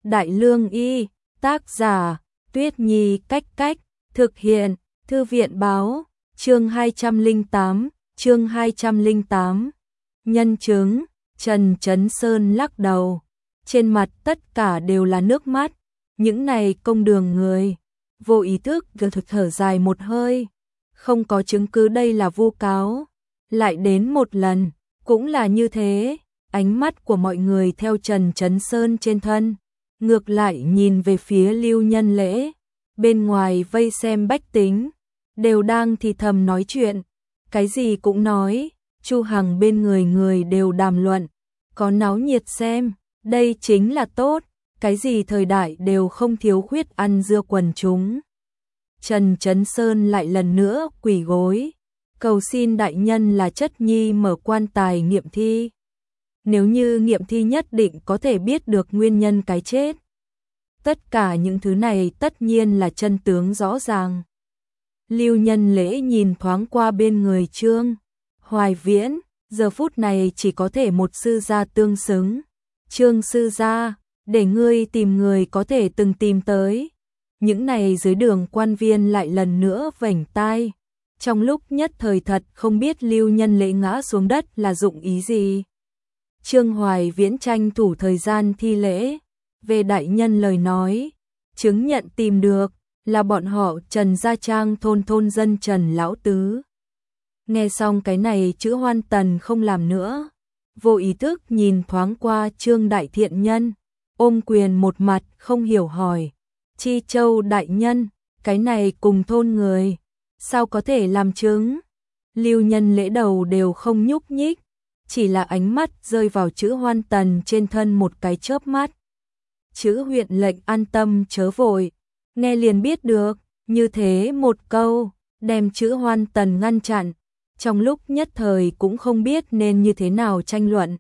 Đại Lương Y, tác giả, Tuyết Nhi Cách Cách, thực hiện, Thư viện Báo, chương 208, nhân chứng, Trần Chấn Sơn lắc đầu, trên mặt tất cả đều là nước mắt, những này công đường người, vô ý thức thở dài một hơi, không có chứng cứ đây là vu cáo, lại đến một lần, cũng là như thế, ánh mắt của mọi người theo Trần Chấn Sơn trên thân, ngược lại nhìn về phía Lưu Nhân Lễ, bên ngoài vây xem bách tính, đều đang thì thầm nói chuyện, cái gì cũng nói, Chu Hằng bên người đều đàm luận, có náo nhiệt xem, đây chính là tốt, cái gì thời đại đều không thiếu khuyết ăn dưa quần chúng. Trần Chấn Sơn lại lần nữa quỳ gối, cầu xin đại nhân là chất nhi mở quan tài nghiệm thi. Nếu như nghiệm thi nhất định có thể biết được nguyên nhân cái chết. Tất cả những thứ này tất nhiên là chân tướng rõ ràng. Lưu Nhân Lễ nhìn thoáng qua bên người Trương Hoài Viễn, giờ phút này chỉ có thể một sư gia tương xứng. Trương sư gia, để ngươi tìm người có thể từng tìm tới. Những này dưới đường quan viên lại lần nữa vểnh tai. Trong lúc nhất thời thật không biết Lưu Nhân Lễ ngã xuống đất là dụng ý gì. Trương Hoài Viễn tranh thủ thời gian thi lễ, về đại nhân lời nói, chứng nhận tìm được, là bọn họ Trần Gia Trang thôn dân Trần Lão Tứ. Nghe xong cái này chữ Hoan Tần không làm nữa, vô ý thức nhìn thoáng qua Trương Đại Thiện Nhân, ôm quyền một mặt không hiểu hỏi, Chi Châu đại nhân, cái này cùng thôn người, sao có thể làm chứng? Lưu Nhân Lễ đầu đều không nhúc nhích, chỉ là ánh mắt rơi vào chữ Hoan Tần trên thân một cái chớp mắt. Chữ huyện lệnh an tâm chớ vội, nghe liền biết được, như thế một câu, đem chữ Hoan Tần ngăn chặn, trong lúc nhất thời cũng không biết nên như thế nào tranh luận.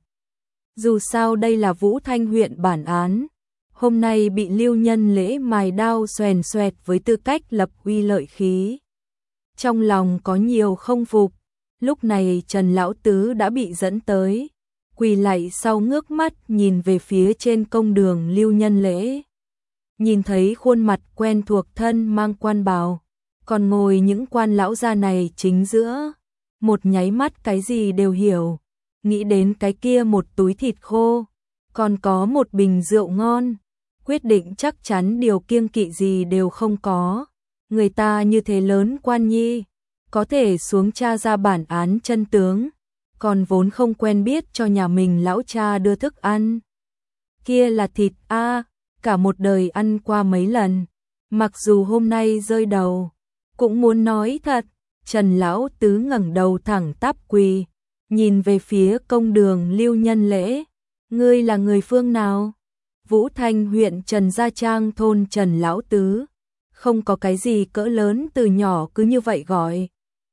Dù sao đây là Vũ Thanh huyện bản án, hôm nay bị Lưu Nhân Lễ mài đao xoèn xoẹt với tư cách lập uy lợi khí. Trong lòng có nhiều không phục, lúc này Trần Lão Tứ đã bị dẫn tới, quỳ lạy sau ngước mắt nhìn về phía trên công đường Lưu Nhân Lễ. Nhìn thấy khuôn mặt quen thuộc thân mang quan bào, còn ngồi những quan lão gia này chính giữa, một nháy mắt cái gì đều hiểu, nghĩ đến cái kia một túi thịt khô, còn có một bình rượu ngon, quyết định chắc chắn điều kiêng kỵ gì đều không có, người ta như thế lớn quan nhi, có thể xuống tra ra bản án chân tướng, còn vốn không quen biết cho nhà mình lão cha đưa thức ăn. Kia là thịt a, cả một đời ăn qua mấy lần, mặc dù hôm nay rơi đầu, cũng muốn nói thật. Trần Lão Tứ ngẩng đầu thẳng tắp quỳ, nhìn về phía công đường Lưu Nhân Lễ, ngươi là người phương nào? Vũ Thanh huyện Trần Gia Trang thôn Trần Lão Tứ, không có cái gì cỡ lớn từ nhỏ cứ như vậy gọi.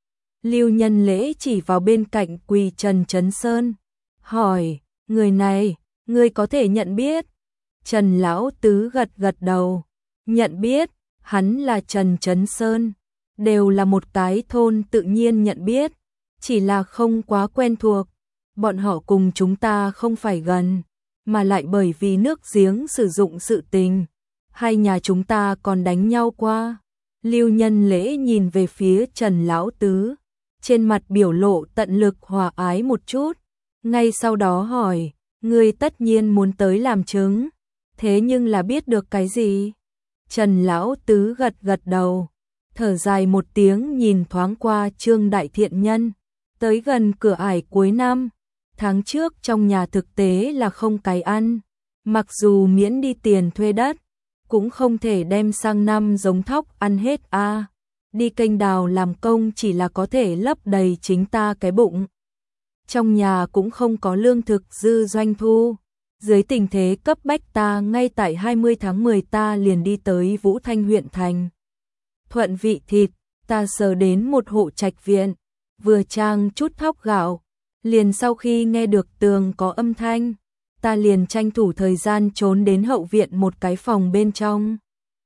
Lưu Nhân Lễ chỉ vào bên cạnh quỳ Trần Chấn Sơn, hỏi, người này, ngươi có thể nhận biết? Trần Lão Tứ gật gật đầu, nhận biết, hắn là Trần Chấn Sơn, đều là một cái thôn tự nhiên nhận biết, chỉ là không quá quen thuộc, bọn họ cùng chúng ta không phải gần, mà lại bởi vì nước giếng sử dụng sự tình, hai nhà chúng ta còn đánh nhau qua. Lưu Nhân Lễ nhìn về phía Trần Lão Tứ, trên mặt biểu lộ tận lực hòa ái một chút, ngay sau đó hỏi, ngươi tất nhiên muốn tới làm chứng, thế nhưng là biết được cái gì? Trần Lão Tứ gật gật đầu, thở dài một tiếng nhìn thoáng qua Trương Đại Thiện Nhân, tới gần cửa ải cuối năm, tháng trước trong nhà thực tế là không cái ăn, mặc dù miễn đi tiền thuê đất, cũng không thể đem sang năm giống thóc ăn hết a. Đi kênh đào làm công chỉ là có thể lấp đầy chính ta cái bụng. Trong nhà cũng không có lương thực dư doanh thu. Dưới tình thế cấp bách ta ngay tại 20 tháng 10 ta liền đi tới Vũ Thanh huyện thành. Thuận vị thịt, ta sờ đến một hộ trạch viện, vừa trang chút thóc gạo, liền sau khi nghe được tường có âm thanh, ta liền tranh thủ thời gian trốn đến hậu viện một cái phòng bên trong.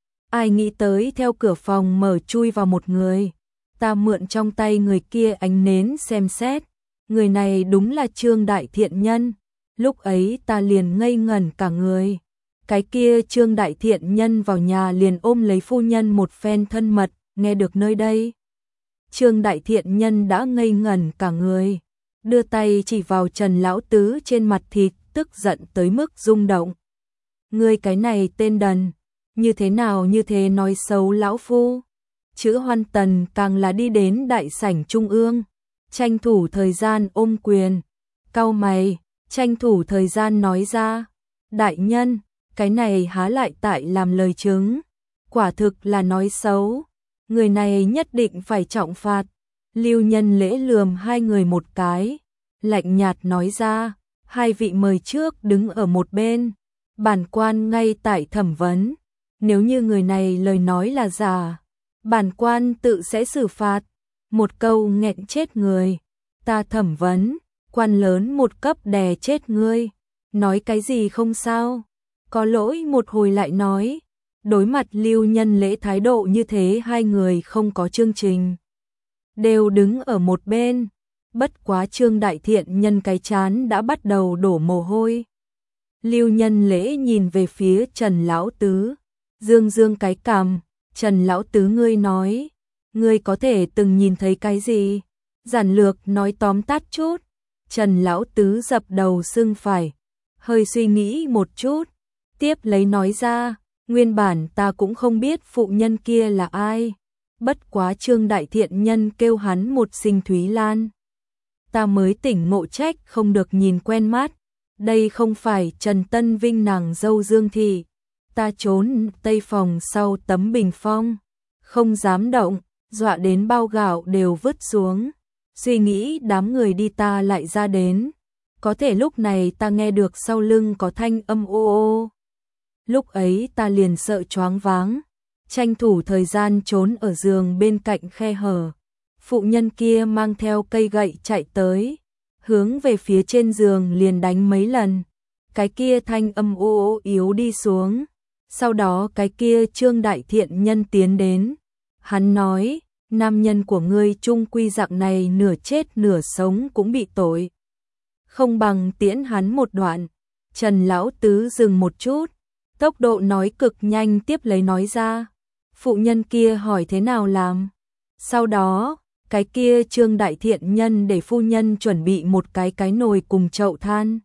Ai nghĩ tới theo cửa phòng mở chui vào một người, ta mượn trong tay người kia ánh nến xem xét, người này đúng là Trương Đại Thiện Nhân, lúc ấy ta liền ngây ngẩn cả người, Cái kia Trương Đại Thiện Nhân vào nhà liền ôm lấy phu nhân một phen thân mật, nghe được nơi đây. Trương Đại Thiện Nhân đã ngây ngẩn cả người, đưa tay chỉ vào Trần Lão Tứ trên mặt thịt, tức giận tới mức rung động. Ngươi cái này tên đần, như thế nào như thế nói xấu lão phu. Chữ Hoan Tần càng là đi đến đại sảnh trung ương, tranh thủ thời gian ôm quyền, cau mày, tranh thủ thời gian nói ra, đại nhân, cái này há lại tại làm lời chứng, quả thực là nói xấu, người này nhất định phải trọng phạt. Lưu Nhân Lễ lườm hai người một cái, lạnh nhạt nói ra, hai vị mời trước đứng ở một bên, bản quan ngay tại thẩm vấn, nếu như người này lời nói là giả, bản quan tự sẽ xử phạt. Một câu nghẹn chết người, ta thẩm vấn, quan lớn một cấp đè chết ngươi, nói cái gì không sao, có lỗi một hồi lại nói. Đối mặt Lưu Nhân Lễ thái độ như thế, hai người không có chương trình, đều đứng ở một bên. Bất quá Trương Đại Thiện Nhân cái chán đã bắt đầu đổ mồ hôi. Lưu Nhân Lễ nhìn về phía Trần Lão Tứ, dương dương cái cằm, Trần Lão Tứ ngươi nói, ngươi có thể từng nhìn thấy cái gì? Giản lược nói tóm tắt chút. Trần Lão Tứ dập đầu sưng phải, hơi suy nghĩ một chút, tiếp lấy nói ra, nguyên bản ta cũng không biết phụ nhân kia là ai, bất quá Trương Đại Thiện Nhân kêu hắn một Sinh Thúy Lan, ta mới tỉnh ngộ trách không được nhìn quen mắt, đây không phải Trần Tân Vinh nàng dâu Dương Thị, ta trốn tây phòng sau tấm bình phong, không dám động, dọa đến bao gạo đều vứt xuống, suy nghĩ đám người đi ta lại ra đến, có thể lúc này ta nghe được sau lưng có thanh âm ô ô. Lúc ấy ta liền sợ choáng váng, tranh thủ thời gian trốn ở giường bên cạnh khe hở. Phụ nhân kia mang theo cây gậy chạy tới, hướng về phía trên giường liền đánh mấy lần. Cái kia thanh âm ô ô yếu đi xuống. Sau đó cái kia Trương Đại Thiện Nhân tiến đến. Hắn nói, nam nhân của ngươi chung quy dạng này nửa chết nửa sống cũng bị tội. Không bằng tiễn hắn một đoạn. Trần Lão Tứ dừng một chút, tốc độ nói cực nhanh, tiếp lấy nói ra. Phụ nhân kia hỏi thế nào làm. Sau đó, cái kia Trương Đại Thiện Nhân để phu nhân chuẩn bị một cái nồi cùng chậu than.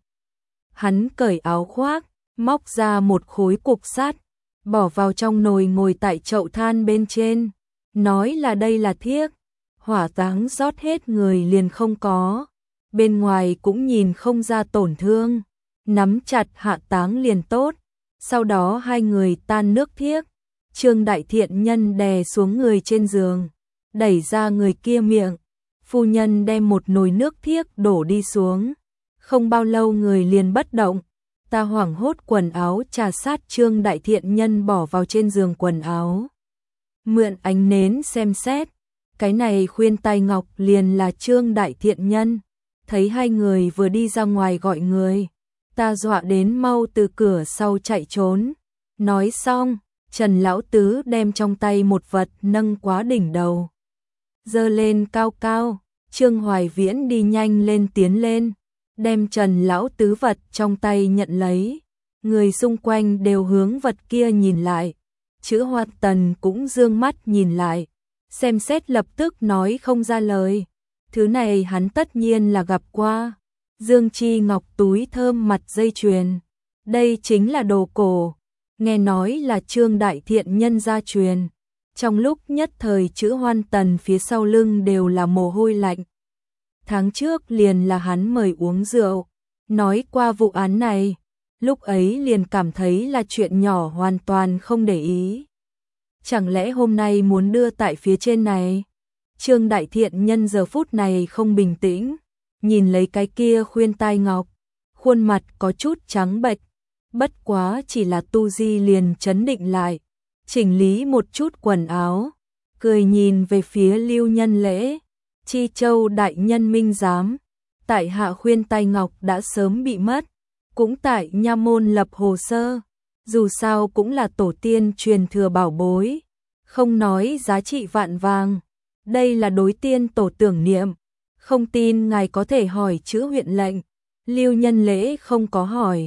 Hắn cởi áo khoác, móc ra một khối cục sắt, bỏ vào trong nồi ngồi tại chậu than bên trên, nói là đây là thiếc, hỏa táng rót hết người liền không có, bên ngoài cũng nhìn không ra tổn thương, nắm chặt hạ táng liền tốt. Sau đó hai người tan nước thiếc, Trương Đại Thiện Nhân đè xuống người trên giường, đẩy ra người kia miệng, phu nhân đem một nồi nước thiếc đổ đi xuống, không bao lâu người liền bất động. Ta hoảng hốt quần áo trà sát Trương Đại Thiện Nhân bỏ vào trên giường quần áo, mượn ánh nến xem xét, cái này khuyên tai ngọc liền là Trương Đại Thiện Nhân. Thấy hai người vừa đi ra ngoài gọi người, ta dọa đến mau từ cửa sau chạy trốn. Nói xong, Trần Lão Tứ đem trong tay một vật nâng quá đỉnh đầu, giơ lên cao cao. Trương Hoài Viễn đi nhanh lên tiến lên, đem Trần Lão Tứ vật trong tay nhận lấy. Người xung quanh đều hướng vật kia nhìn lại. Chữ Hoan Tần cũng dương mắt nhìn lại, xem xét lập tức nói không ra lời. Thứ này hắn tất nhiên là gặp qua. Dương chi ngọc túi thơm mặt dây chuyền. Đây chính là đồ cổ, nghe nói là Trương Đại Thiện Nhân gia truyền. Trong lúc nhất thời Chữ Hoan Tần phía sau lưng đều là mồ hôi lạnh. Tháng trước liền là hắn mời uống rượu, nói qua vụ án này, lúc ấy liền cảm thấy là chuyện nhỏ, hoàn toàn không để ý. Chẳng lẽ hôm nay muốn đưa tại phía trên này? Trương Đại Thiện Nhân giờ phút này không bình tĩnh, nhìn lấy cái kia khuyên tai ngọc, khuôn mặt có chút trắng bệch, bất quá chỉ là tu di liền trấn định lại, chỉnh lý một chút quần áo, cười nhìn về phía Lưu Nhân Lễ. Chi Châu đại nhân minh giám, tại hạ khuyên tai ngọc đã sớm bị mất, cũng tại nha môn lập hồ sơ, dù sao cũng là tổ tiên truyền thừa bảo bối, không nói giá trị vạn vàng, đây là đối tiên tổ tưởng niệm, không tin ngài có thể hỏi chữ huyện lệnh. Lưu Nhân Lễ không có hỏi,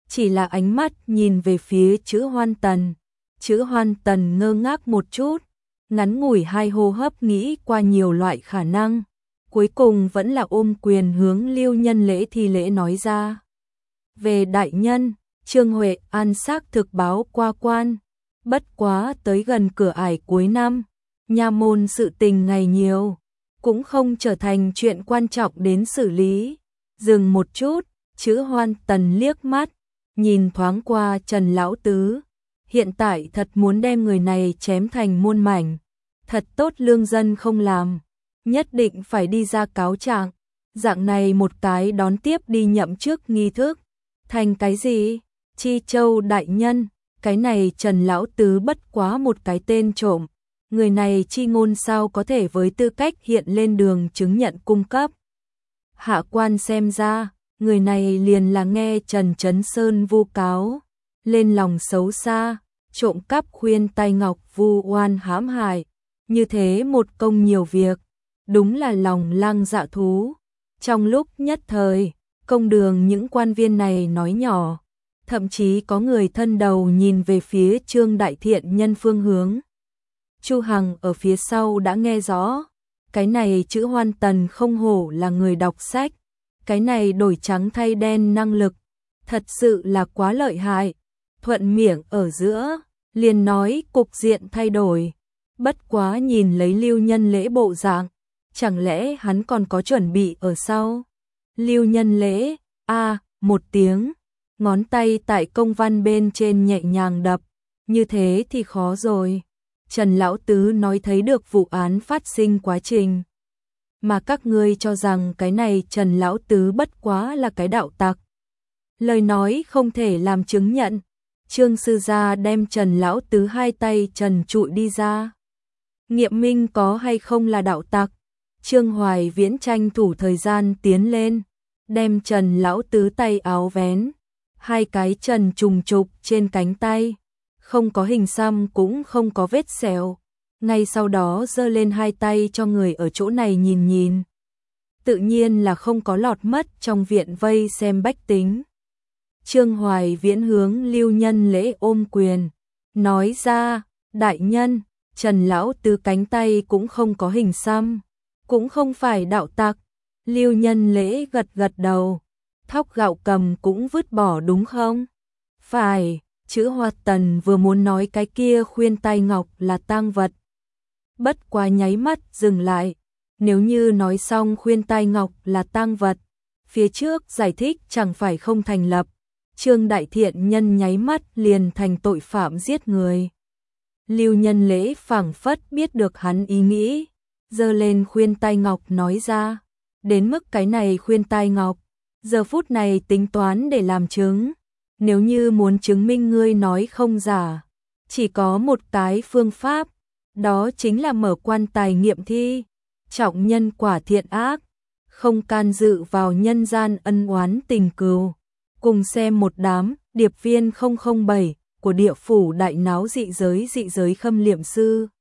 chỉ là ánh mắt nhìn về phía chữ Hoan Tần. Chữ Hoan Tần ngơ ngác một chút, ngắn ngủi 2 hô hấp nghĩ qua nhiều loại khả năng, cuối cùng vẫn là ôm quyền hướng Lưu Nhân Lễ thi lễ nói ra. Về đại nhân, Trương Huệ An xác thực báo qua quan, bất quá tới gần cửa ải cuối năm, nha môn sự tình ngày nhiều, cũng không trở thành chuyện quan trọng đến xử lý. Dừng một chút, chữ Hoan Tần liếc mắt, nhìn thoáng qua Trần Lão Tứ, hiện tại thật muốn đem người này chém thành muôn mảnh, thật tốt lương dân không làm, nhất định phải đi ra cáo trạng, dạng này một cái đón tiếp đi nhậm chức nghi thức, thành cái gì? Chi Châu đại nhân, cái này Trần Lão Tứ bất quá một cái tên trộm, người này chi ngôn sao có thể với tư cách hiện lên đường chứng nhận cung cấp. Hạ quan xem ra, người này liền là nghe Trần Chấn Sơn vu cáo, lên lòng xấu xa, trộm cắp khuyên tai ngọc vu oan hãm hại, như thế một công nhiều việc, đúng là lòng lang dạ thú. Trong lúc nhất thời, công đường những quan viên này nói nhỏ, thậm chí có người thân đầu nhìn về phía Trương Đại Thiện Nhân phương hướng. Chu Hằng ở phía sau đã nghe rõ, cái này chữ Hoan Tần không hổ là người đọc sách, cái này đổi trắng thay đen năng lực, thật sự là quá lợi hại. Thuận miệng ở giữa, liền nói cục diện thay đổi, bất quá nhìn lấy Lưu Nhân Lễ bộ dạng, chẳng lẽ hắn còn có chuẩn bị ở sau. Lưu Nhân Lễ, một tiếng, ngón tay tại công văn bên trên nhẹ nhàng đập, như thế thì khó rồi. Trần Lão Tứ nói thấy được vụ án phát sinh quá trình, mà các ngươi cho rằng cái này Trần Lão Tứ bất quá là cái đạo tặc. Lời nói không thể làm chứng nhận. Trương sư gia đem Trần Lão Tứ 2 tay trần trụi đi ra. Nghiệm minh có hay không là đạo tặc? Trương Hoài Viễn tranh thủ thời gian tiến lên, đem Trần Lão Tứ tay áo vén, 2 cái trần trùng trục trên cánh tay, không có hình xăm cũng không có vết sẹo. Ngay sau đó giơ lên 2 tay cho người ở chỗ này nhìn nhìn. Tự nhiên là không có lọt mất trong viện vây xem bách tính. Trương Hoài Viễn hướng Lưu Nhân Lễ ôm quyền, nói ra, đại nhân, Trần Lão Tứ cánh tay cũng không có hình xăm, cũng không phải đạo tặc. Lưu Nhân Lễ gật gật đầu, thóc gạo cầm cũng vứt bỏ đúng không? Phải, chữ Hoạt Tần vừa muốn nói cái kia khuyên tai ngọc là tang vật. Bất quá nháy mắt dừng lại, nếu như nói xong khuyên tai ngọc là tang vật, phía trước giải thích chẳng phải không thành lập. Trương Đại Thiện Nhân nháy mắt liền thành tội phạm giết người. Lưu Nhân Lễ phảng phất biết được hắn ý nghĩ, giơ lên khuyên tai ngọc nói ra, đến mức cái này khuyên tai ngọc, giờ phút này tính toán để làm chứng, nếu như muốn chứng minh ngươi nói không giả, chỉ có một cái phương pháp, đó chính là mở quan tài nghiệm thi, trọng nhân quả thiện ác, không can dự vào nhân gian ân oán tình cừu. Cùng xem một đám điệp viên 007 của địa phủ đại náo dị giới khâm liệm sư.